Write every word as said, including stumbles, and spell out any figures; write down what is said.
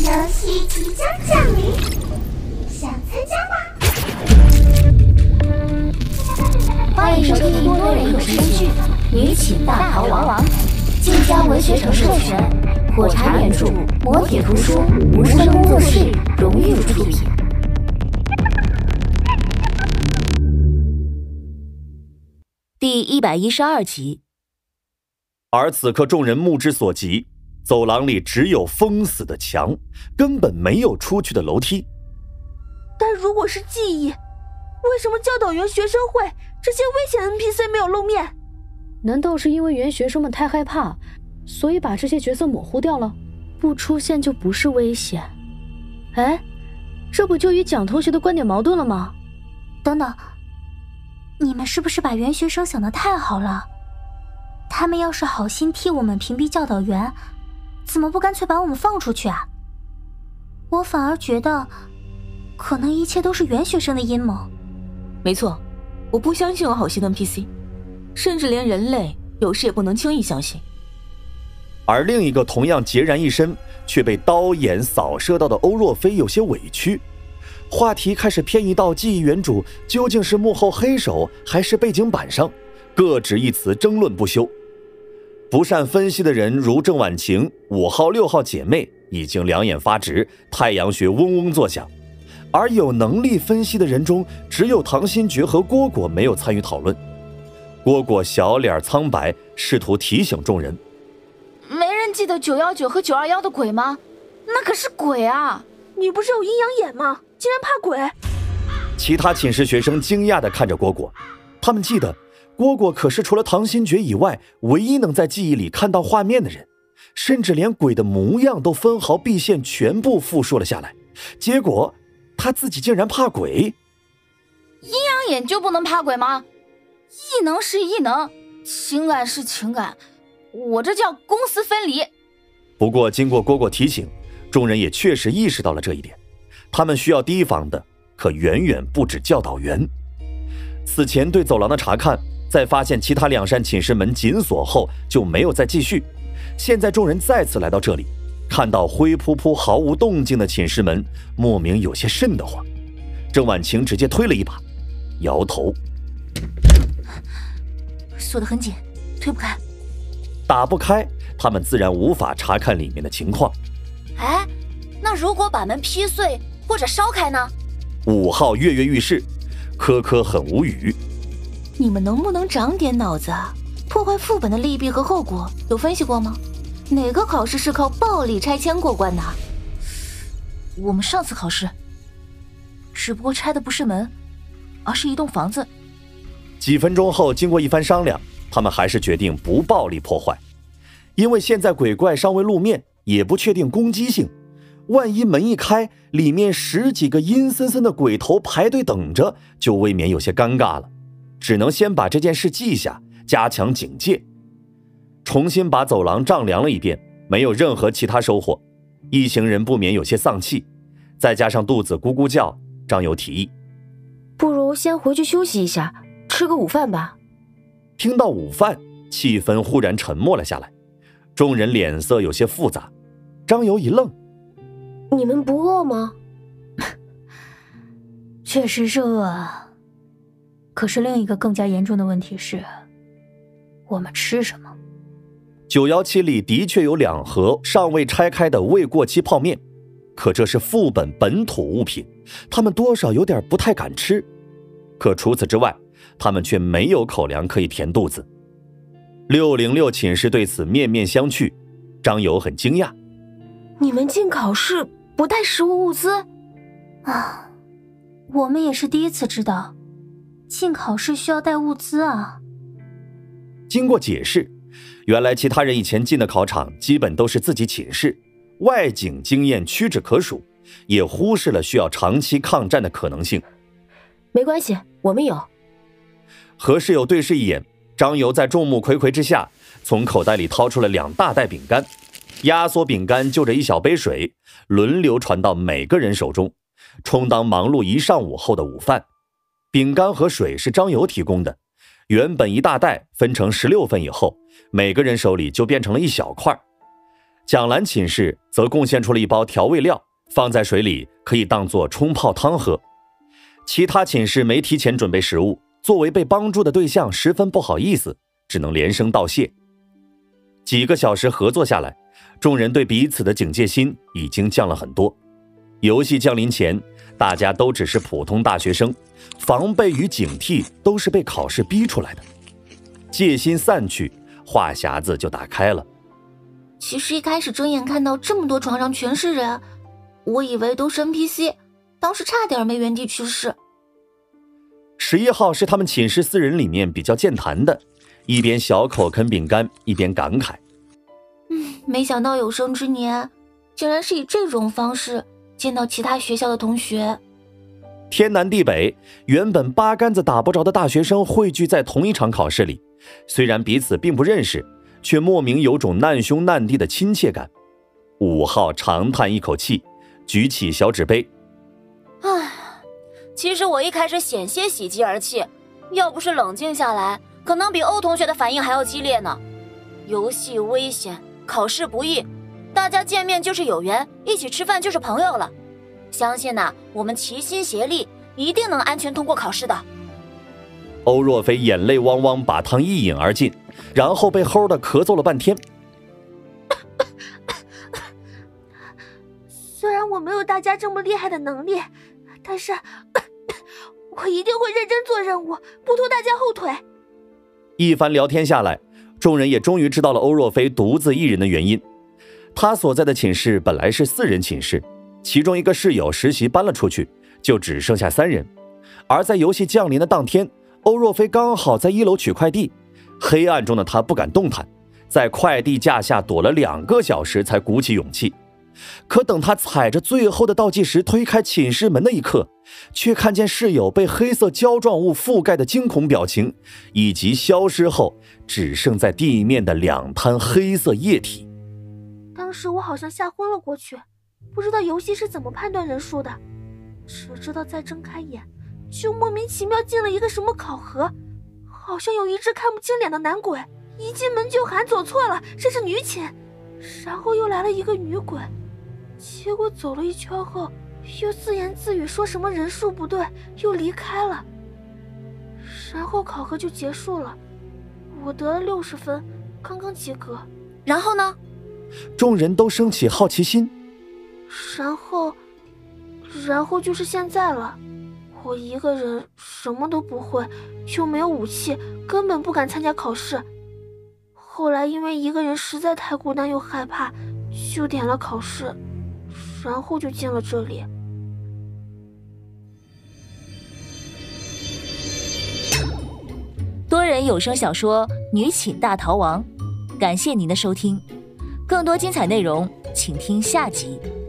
游戏即将降临，想参加吗？ 欢迎收听多人有声剧《女寝大逃亡》，晋江文学城授权，火柴原著，磨铁图书，无声工作室荣誉出品。第一百一十二集。 而此刻众人目之所及，走廊里只有封死的墙，根本没有出去的楼梯。 但如果是记忆，为什么教导员、学生会这些危险 N P C 没有露面？ 难道是因为原学生们太害怕，所以把这些角色模糊掉了？不出现就不是危险。哎，这不就与蒋同学的观点矛盾了吗？ 等等，你们是不是把原学生想得太好了？他们要是好心替我们屏蔽教导员，怎么不干脆把我们放出去啊？我反而觉得可能一切都是原学生的阴谋。 没错，我不相信有好心的 N P C， 甚至连人类有时也不能轻易相信。 而另一个同样孑然一身却被刀眼扫射到的欧若飞有些委屈，话题开始偏移到记忆原主究竟是幕后黑手还是背景板上，各执一词，争论不休。不善分析的人如郑婉晴、五号六号姐妹已经两眼发直，太阳穴嗡嗡作响，而有能力分析的人中，只有唐新觉和蝈蝈没有参与讨论。蝈蝈小脸苍白，试图提醒众人， 没人记得九一九和九二一的鬼吗？那可是鬼啊！ 你不是有阴阳眼吗？竟然怕鬼！ 其他寝室学生惊讶地看着蝈蝈，他们记得蝈蝈可是除了唐新觉以外唯一能在记忆里看到画面的人，甚至连鬼的模样都分毫必现全部复述了下来。结果他自己竟然怕鬼。 阴阳眼就不能怕鬼吗？异能是异能，情感是情感，我这叫公私分离。 不过经过蝈蝈提醒，众人也确实意识到了这一点，他们需要提防的可远远不止教导员。此前对走廊的查看，在发现其他两扇寝室门紧锁后就没有再继续。现在众人再次来到这里，看到灰扑扑毫无动静的寝室门，莫名有些瘆得慌。郑婉晴直接推了一把，摇头， 锁得很紧，推不开。 打不开，他们自然无法查看里面的情况。 哎，那如果把门劈碎或者烧开呢？ 五号跃跃欲试，科科很无语。 你们能不能长点脑子啊？破坏副本的利弊和后果有分析过吗？哪个考试是靠暴力拆迁过关的？ 我们上次考试只不过拆的不是门，而是一栋房子。 几分钟后，经过一番商量，他们还是决定不暴力破坏，因为现在鬼怪尚未露面，也不确定攻击性，万一门一开，里面十几个阴森森的鬼头排队等着，就未免有些尴尬了。只能先把这件事记下，加强警戒。重新把走廊丈量了一遍，没有任何其他收获，一行人不免有些丧气，再加上肚子咕咕叫，张友提议， 不如先回去休息一下，吃个午饭吧。 听到午饭，气氛忽然沉默了下来，众人脸色有些复杂。张友一愣， 你们不饿吗？ 确实是饿，可是另一个更加严重的问题是，我们吃什么？ 九一七里的确有两盒尚未拆开的未过期泡面，可这是副本本土物品，他们多少有点不太敢吃。可除此之外，他们却没有口粮可以填肚子。六零六寝室对此面面相觑，张友很惊讶， 你们进考试不带食物物资啊？我们也是第一次知道进考试需要带物资啊。 经过解释，原来其他人以前进的考场基本都是自己寝室，外景经验屈指可数，也忽视了需要长期抗战的可能性。 没关系，我们有。 和室友对视一眼，张游在众目睽睽之下从口袋里掏出了两大袋饼干，压缩饼干就着一小杯水，轮流传到每个人手中，充当忙碌一上午后的午饭。饼干和水是张游提供的，原本一大袋分成十六份以后，每个人手里就变成了一小块。 蒋兰寝室则贡献出了一包调味料，放在水里可以当作冲泡汤喝。其他寝室没提前准备食物，作为被帮助的对象十分不好意思，只能连声道谢。几个小时合作下来，众人对彼此的警戒心已经降了很多。游戏降临前，大家都只是普通大学生，防备与警惕都是被考试逼出来的。戒心散去，话匣子就打开了。 其实一开始睁眼看到这么多床上全是人，我以为都是 N P C， 当时差点没原地去世。 十一号是他们寝室四人里面比较健谈的，一边小口啃饼干，一边感慨： 嗯，没想到有生之年，竟然是以这种方式见到其他学校的同学。 天南地北，原本八竿子打不着的大学生汇聚在同一场考试里，虽然彼此并不认识，却莫名有种难兄难弟的亲切感。五号长叹一口气，举起小纸杯： 唉，其实我一开始险些喜极而泣，要不是冷静下来，可能比欧同学的反应还要激烈呢。游戏危险，考试不易，大家见面就是有缘，一起吃饭就是朋友了。相信啊，我们齐心协力，一定能安全通过考试的。 欧若飞眼泪汪汪，把汤一饮而尽，然后被齁的咳嗽了半天。 虽然我没有大家这么厉害的能力，但是我一定会认真做任务，不拖大家后腿。 一番聊天下来，众人也终于知道了欧若飞独自一人的原因。他所在的寝室本来是四人寝室，其中一个室友实习搬了出去，就只剩下三人。而在游戏降临的当天，欧若飞刚好在一楼取快递，黑暗中的他不敢动弹，在快递架下躲了两个小时才鼓起勇气。可等他踩着最后的倒计时推开寝室门的一刻，却看见室友被黑色胶状物覆盖的惊恐表情，以及消失后只剩在地面的两滩黑色液体。 当时我好像吓昏了过去，不知道游戏是怎么判断人数的，只知道再睁开眼就莫名其妙进了一个什么考核，好像有一只看不清脸的男鬼，一进门就喊走错了，这是女寝，然后又来了一个女鬼，结果走了一圈后又自言自语说什么人数不对，又离开了。然后考核就结束了，我得了六十分，刚刚及格。 然后呢？ 众人都升起好奇心。 然后，然后就是现在了。我一个人什么都不会，又没有武器，根本不敢参加考试。后来因为一个人实在太孤单又害怕，就点了考试，然后就进了这里。 多人有声小说《女寝大逃亡》，感谢您的收听，更多精彩内容请听下集。